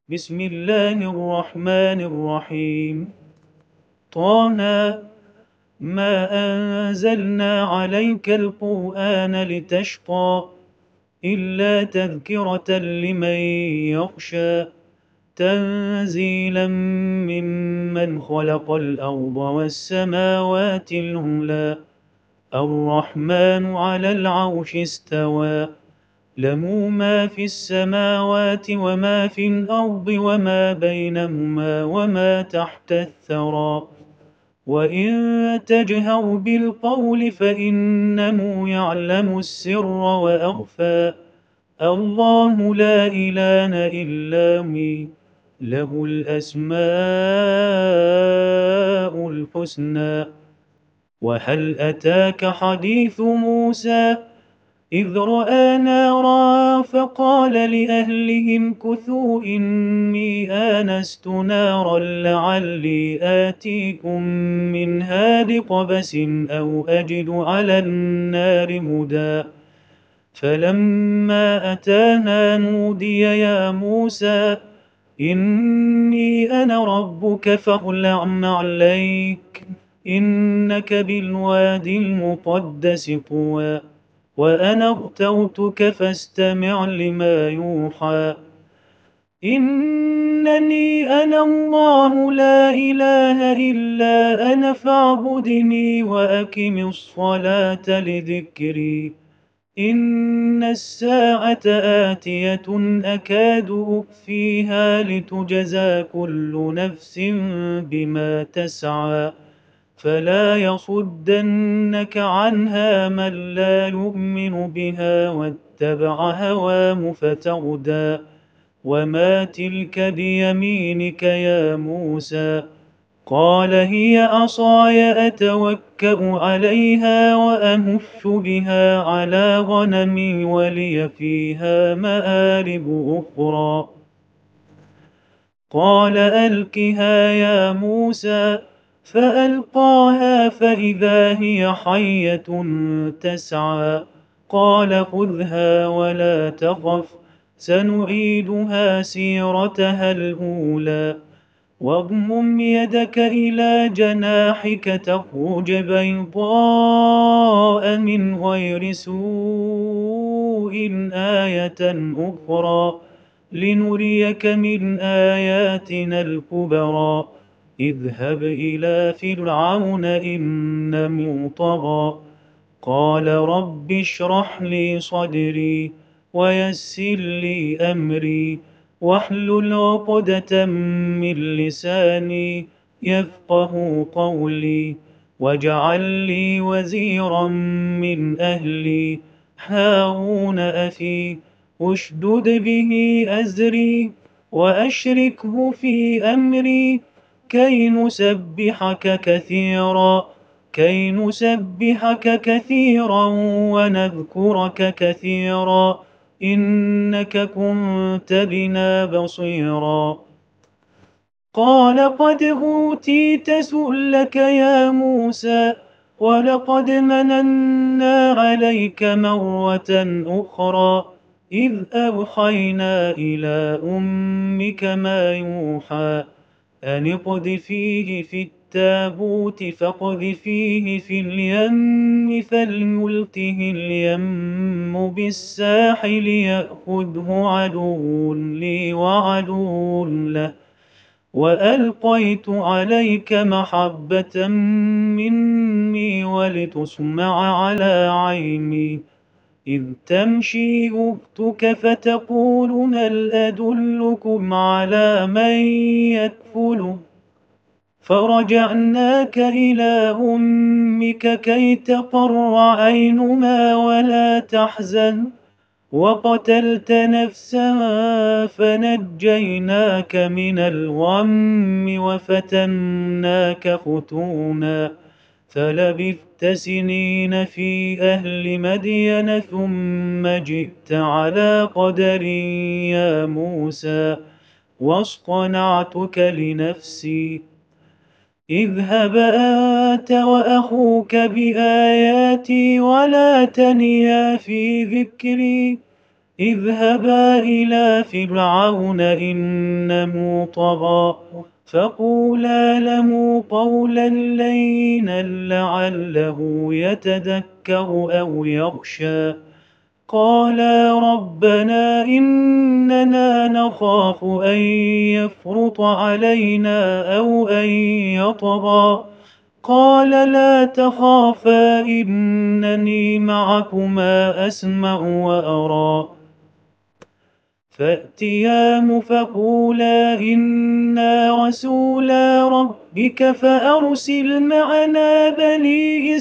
بسم الله الرحمن الرحيم. طه ما أنزلنا عليك القرآن لتشقى إلا تذكرة لمن يخشى تنزيلا ممن خلق الأرض والسماوات العلى الرحمن على العرش استوى له ما في السماوات وما في الأرض وما بينهما وما تحت الثرى وإن تجهر بالقول فإنه يعلم السر وأخفى الله لا إله إلا هو له الأسماء الحسنى. وهل أتاك حديث موسى إذ رأى نارا فقال لأهلهم كثوا إني آنست نارا لعلي آتيكم منها بقبس أو أجد على النار هدى فلما أتاها نودي يا موسى إني أنا ربك فاخلع عليك إنك بالوادي المقدس طوى وأنا اخترتك فاستمع لما يوحى إنني أنا الله لا إله إلا أنا فاعبدني وأقم الصلاة لذكري إن الساعة آتية أكاد أخفيها لتجزى كل نفس بما تسعى فلا يصدنك عنها من لا يؤمن بها واتبع هواه فتردى وما تلك بيمينك يا موسى قال هي عصاي أتوكأ عليها وأهش بها على غنمي ولي فيها مآرب أخرى قال ألقها يا موسى فألقاها فإذا هي حية تسعى قال خذها ولا تخف سنعيدها سيرتها الأولى واضمم يدك إلى جناحك تخرج بيضاء من غير سوء آية أخرى لنريك من آياتنا الكبرى اذهب إلى فرعون إنه طغى قال رب اشرح لي صدري ويسر لي أمري واحلل عقدة من لساني يفقه قولي واجعل لي وزيرا من أهلي هارون أخي اشدد به أزري وأشركه في أمري كي نسبحك كثيرا ونذكرك كثيرا إنك كنت بنا بصيرا قال قد أوتيت سؤلك يا موسى ولقد مننا عليك مرة أخرى إذ أوحينا إلى أمك ما يوحى أن اقذفيه في التابوت فاقذفيه في اليم فليلقه اليم بالساحل يأخذه عدو لي وعدو له وألقيت عليك محبة مني ولتصنع على عيني إذ تمشي أختك فتقول هل أدلكم على من يكفله فرجعناك إلى أمك كي تقر عينها ولا تحزن وقتلت نفسا فنجيناك من الغم وفتناك فتونا فلبثت سنين في أهل مدين ثم جئت على قدر يا موسى واصطنعتك لنفسي اذهب أنت وأخوك بآياتي ولا تنيا في ذكري اذهبا إلى فرعون إنه طغى فقولا له قولا لينا لعله يتذكر أو يخشى قالا ربنا إننا نخاف أن يفرط علينا أو أن يطغى قال لا تخافا إنني معكما أسمع وأرى فأتياه فقولا إنا رسولا ربك فأرسل معنا بني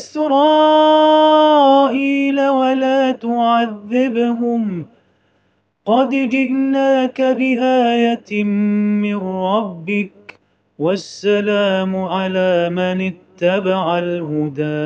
إسرائيل ولا تعذبهم قد جئناك بآية من ربك والسلام على من اتبع الهدى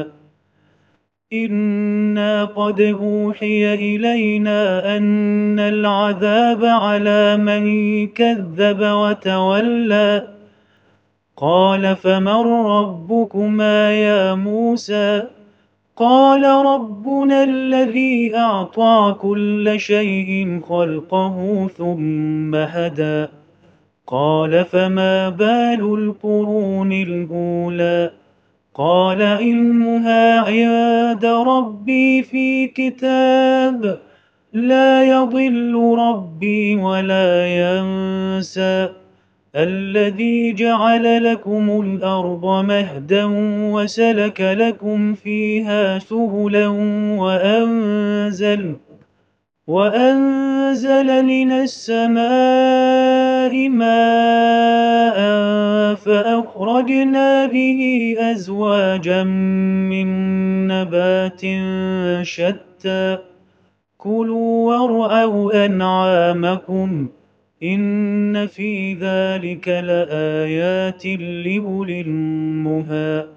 إنا قد أوحي إلينا أن العذاب على من كذب وتولى قال فمن ربكما يا موسى قال ربنا الذي أعطى كل شيء خلقه ثم هدى قال فما بال القرون الأولى قال علمها عند ربي في كتاب لا يضل ربي ولا ينسى الذي جعل لكم الأرض مهدا وسلك لكم فيها سبلا وأنزل من السماء ماء فأخرجنا به أزواجا من نبات شتى كلوا وارعوا أنعامكم إن في ذلك لآيات لأولي النهى